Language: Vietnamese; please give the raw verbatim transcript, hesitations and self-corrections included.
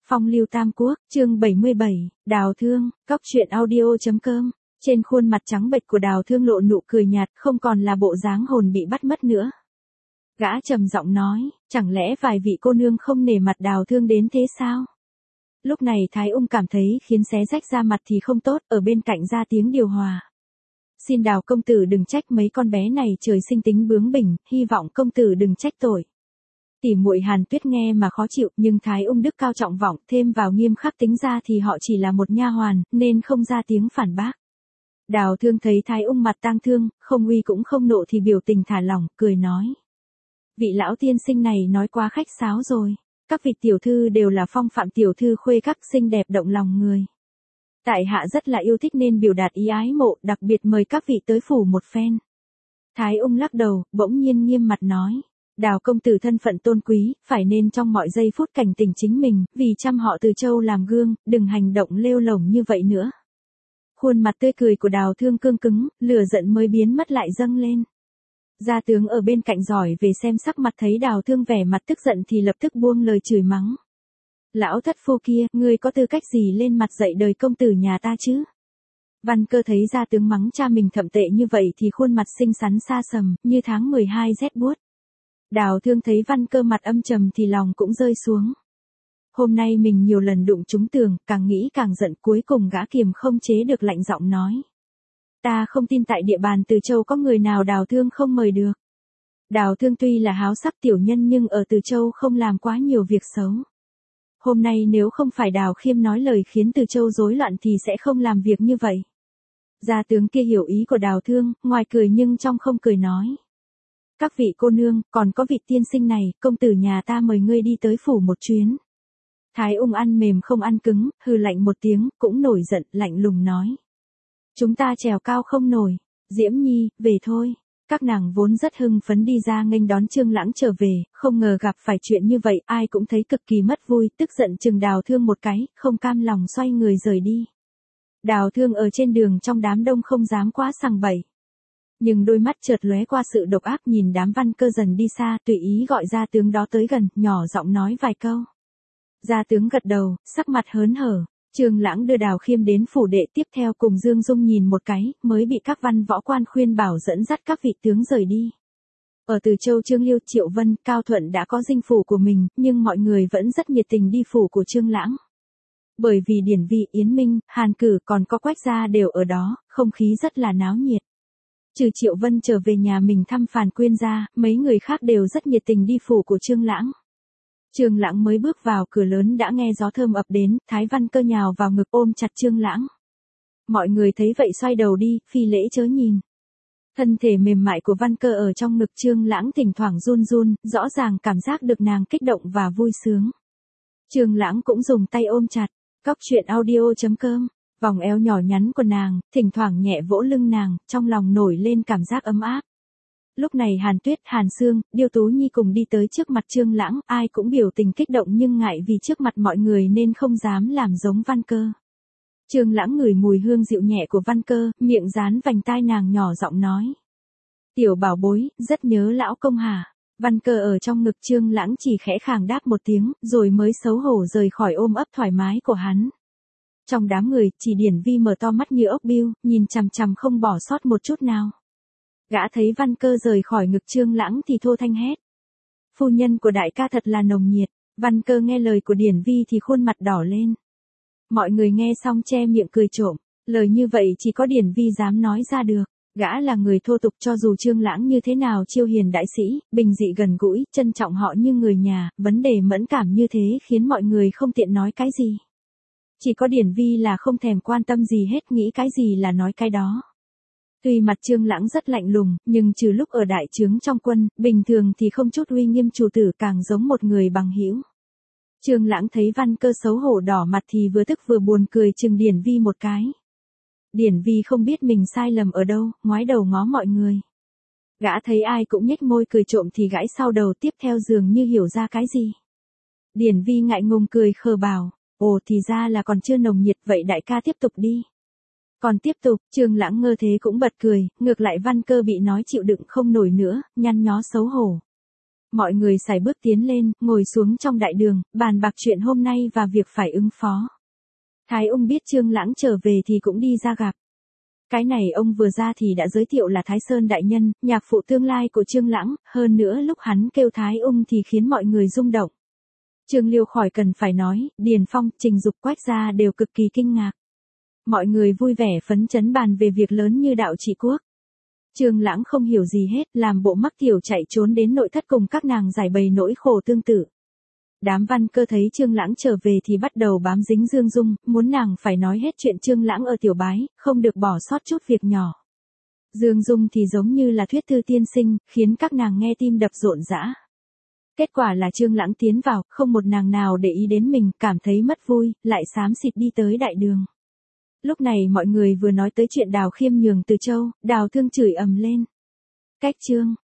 Phong lưu tam quốc, chương bảy mươi bảy, Đào Thương, Cóc truyện audio.com. Trên khuôn mặt trắng bệch của Đào Thương lộ nụ cười nhạt, không còn là bộ dáng hồn bị bắt mất nữa. Gã trầm giọng nói, chẳng lẽ vài vị cô nương không nể mặt Đào Thương đến thế sao? Lúc này Thái Ung cảm thấy khiến xé rách ra mặt thì không tốt, ở bên cạnh ra tiếng điều hòa. Xin Đào công tử đừng trách mấy con bé này trời sinh tính bướng bỉnh, hy vọng công tử đừng trách tội. Tỉ muội Hàn Tuyết nghe mà khó chịu, nhưng Thái Ung đức cao trọng vọng, thêm vào nghiêm khắc tính ra thì họ chỉ là một nha hoàn, nên không ra tiếng phản bác. Đào Thương thấy Thái Ung mặt tang thương, không uy cũng không nộ thì biểu tình thả lỏng, cười nói. Vị lão tiên sinh này nói quá khách sáo rồi. Các vị tiểu thư đều là phong phạm tiểu thư khuê các xinh đẹp động lòng người. Tại hạ rất là yêu thích nên biểu đạt ý ái mộ, đặc biệt mời các vị tới phủ một phen. Thái Ung lắc đầu, bỗng nhiên nghiêm mặt nói. Đào công tử thân phận tôn quý, phải nên trong mọi giây phút cảnh tỉnh chính mình, vì chăm họ Từ Châu làm gương, đừng hành động lêu lổng như vậy nữa. Khuôn mặt tươi cười của Đào Thương cương cứng, lửa giận mới biến mất lại dâng lên. Gia tướng ở bên cạnh giỏi về xem sắc mặt thấy Đào Thương vẻ mặt tức giận thì lập tức buông lời chửi mắng. Lão thất phu kia, ngươi có tư cách gì lên mặt dạy đời công tử nhà ta chứ? Văn Cơ thấy gia tướng mắng cha mình thậm tệ như vậy thì khuôn mặt xinh xắn xa sầm, như tháng mười hai rét buốt. Đào Thương thấy Văn Cơ mặt âm trầm thì lòng cũng rơi xuống. Hôm nay mình nhiều lần đụng trúng tường, càng nghĩ càng giận, cuối cùng gã kiềm không chế được lạnh giọng nói. Ta không tin tại địa bàn Từ Châu có người nào Đào Thương không mời được. Đào Thương tuy là háo sắc tiểu nhân nhưng ở Từ Châu không làm quá nhiều việc xấu. Hôm nay nếu không phải Đào Khiêm nói lời khiến Từ Châu rối loạn thì sẽ không làm việc như vậy. Gia tướng kia hiểu ý của Đào Thương, ngoài cười nhưng trong không cười nói. Các vị cô nương, còn có vị tiên sinh này, công tử nhà ta mời ngươi đi tới phủ một chuyến. Thái Ung ăn mềm không ăn cứng, hừ lạnh một tiếng, cũng nổi giận, lạnh lùng nói. Chúng ta trèo cao không nổi. Diễm Nhi, về thôi. Các nàng vốn rất hưng phấn đi ra nghênh đón Trương Lãng trở về, không ngờ gặp phải chuyện như vậy, ai cũng thấy cực kỳ mất vui, tức giận chừng Đào Thương một cái, không cam lòng xoay người rời đi. Đào Thương ở trên đường trong đám đông không dám quá sằng bậy. Nhưng đôi mắt chợt lóe qua sự độc ác nhìn đám Văn Cơ dần đi xa, tùy ý gọi gia tướng đó tới gần, nhỏ giọng nói vài câu. Gia tướng gật đầu, sắc mặt hớn hở. Trương Lãng đưa Đào Khiêm đến phủ đệ, tiếp theo cùng Dương Dung nhìn một cái, mới bị các văn võ quan khuyên bảo dẫn dắt các vị tướng rời đi. Ở Từ Châu Trương Liêu, Triệu Vân, Cao Thuận đã có dinh phủ của mình, nhưng mọi người vẫn rất nhiệt tình đi phủ của Trương Lãng. Bởi vì Điển Vi, Yến Minh, Hàn Cử còn có Quách gia đều ở đó, không khí rất là náo nhiệt. Trừ Triệu Vân trở về nhà mình thăm Phàn Quyên gia, mấy người khác đều rất nhiệt tình đi phủ của Trương Lãng. Trương Lãng mới bước vào cửa lớn đã nghe gió thơm ập đến, Thái Văn Cơ nhào vào ngực ôm chặt Trương Lãng. Mọi người thấy vậy xoay đầu đi, phi lễ chớ nhìn. Thân thể mềm mại của Văn Cơ ở trong ngực Trương Lãng thỉnh thoảng run run, rõ ràng cảm giác được nàng kích động và vui sướng. Trương Lãng cũng dùng tay ôm chặt. Cóc truyện audio.com. Vòng eo nhỏ nhắn của nàng, thỉnh thoảng nhẹ vỗ lưng nàng, trong lòng nổi lên cảm giác ấm áp. Lúc này Hàn Tuyết, Hàn Sương, Điêu Tú Nhi cùng đi tới trước mặt Trương Lãng, ai cũng biểu tình kích động nhưng ngại vì trước mặt mọi người nên không dám làm giống Văn Cơ. Trương Lãng ngửi mùi hương dịu nhẹ của Văn Cơ, miệng dán vành tai nàng nhỏ giọng nói. Tiểu bảo bối, rất nhớ lão công hả? Văn Cơ ở trong ngực Trương Lãng chỉ khẽ khàng đáp một tiếng, rồi mới xấu hổ rời khỏi ôm ấp thoải mái của hắn. Trong đám người, chỉ Điển Vi mở to mắt như ốc bươu, nhìn chằm chằm không bỏ sót một chút nào. Gã thấy Văn Cơ rời khỏi ngực Trương Lãng thì thô thanh hét. Phu nhân của đại ca thật là nồng nhiệt. Văn Cơ nghe lời của Điển Vi thì khuôn mặt đỏ lên. Mọi người nghe xong che miệng cười trộm. Lời như vậy chỉ có Điển Vi dám nói ra được. Gã là người thô tục, cho dù Trương Lãng như thế nào chiêu hiền đại sĩ, bình dị gần gũi, trân trọng họ như người nhà, vấn đề mẫn cảm như thế khiến mọi người không tiện nói cái gì. Chỉ có Điển Vi là không thèm quan tâm gì hết, nghĩ cái gì là nói cái đó. Tuy mặt Trương Lãng rất lạnh lùng, nhưng trừ lúc ở đại trướng trong quân, bình thường thì không chút uy nghiêm chủ tử, càng giống một người bằng hữu. Trương Lãng thấy Văn Cơ xấu hổ đỏ mặt thì vừa tức vừa buồn cười chừng Điển Vi một cái. Điển Vi không biết mình sai lầm ở đâu, ngoái đầu ngó mọi người. Gã thấy ai cũng nhếch môi cười trộm thì gãi sau đầu, tiếp theo dường như hiểu ra cái gì. Điển Vi ngại ngùng cười khờ bảo, ồ thì ra là còn chưa nồng nhiệt, vậy đại ca tiếp tục đi. Còn tiếp tục, Trương Lãng ngơ thế cũng bật cười, ngược lại Văn Cơ bị nói chịu đựng không nổi nữa, nhăn nhó xấu hổ. Mọi người sải bước tiến lên, ngồi xuống trong đại đường, bàn bạc chuyện hôm nay và việc phải ứng phó. Thái Ung biết Trương Lãng trở về thì cũng đi ra gặp. Cái này ông vừa ra thì đã giới thiệu là Thái Sơn đại nhân, nhạc phụ tương lai của Trương Lãng, hơn nữa lúc hắn kêu Thái Ung thì khiến mọi người rung động. Trương Liêu khỏi cần phải nói, Điền Phong, Trình Dục, Quách gia đều cực kỳ kinh ngạc. Mọi người vui vẻ phấn chấn bàn về việc lớn như đạo trị quốc. Trương Lãng không hiểu gì hết, làm bộ mắc tiểu chạy trốn đến nội thất cùng các nàng giải bày nỗi khổ tương tự. Đám văn cơ thấy Trương Lãng trở về thì bắt đầu bám dính Dương Dung, muốn nàng phải nói hết chuyện Trương Lãng ở tiểu bái, không được bỏ sót chút việc nhỏ. Dương Dung thì giống như là thuyết thư tiên sinh, khiến các nàng nghe tim đập rộn rã. Kết quả là Trương Lãng tiến vào, không một nàng nào để ý đến mình, cảm thấy mất vui, lại xám xịt đi tới đại đường. Lúc này mọi người vừa nói tới chuyện Đào Khiêm nhường Từ Châu, Đào Thương chửi ầm lên. Cách Trương,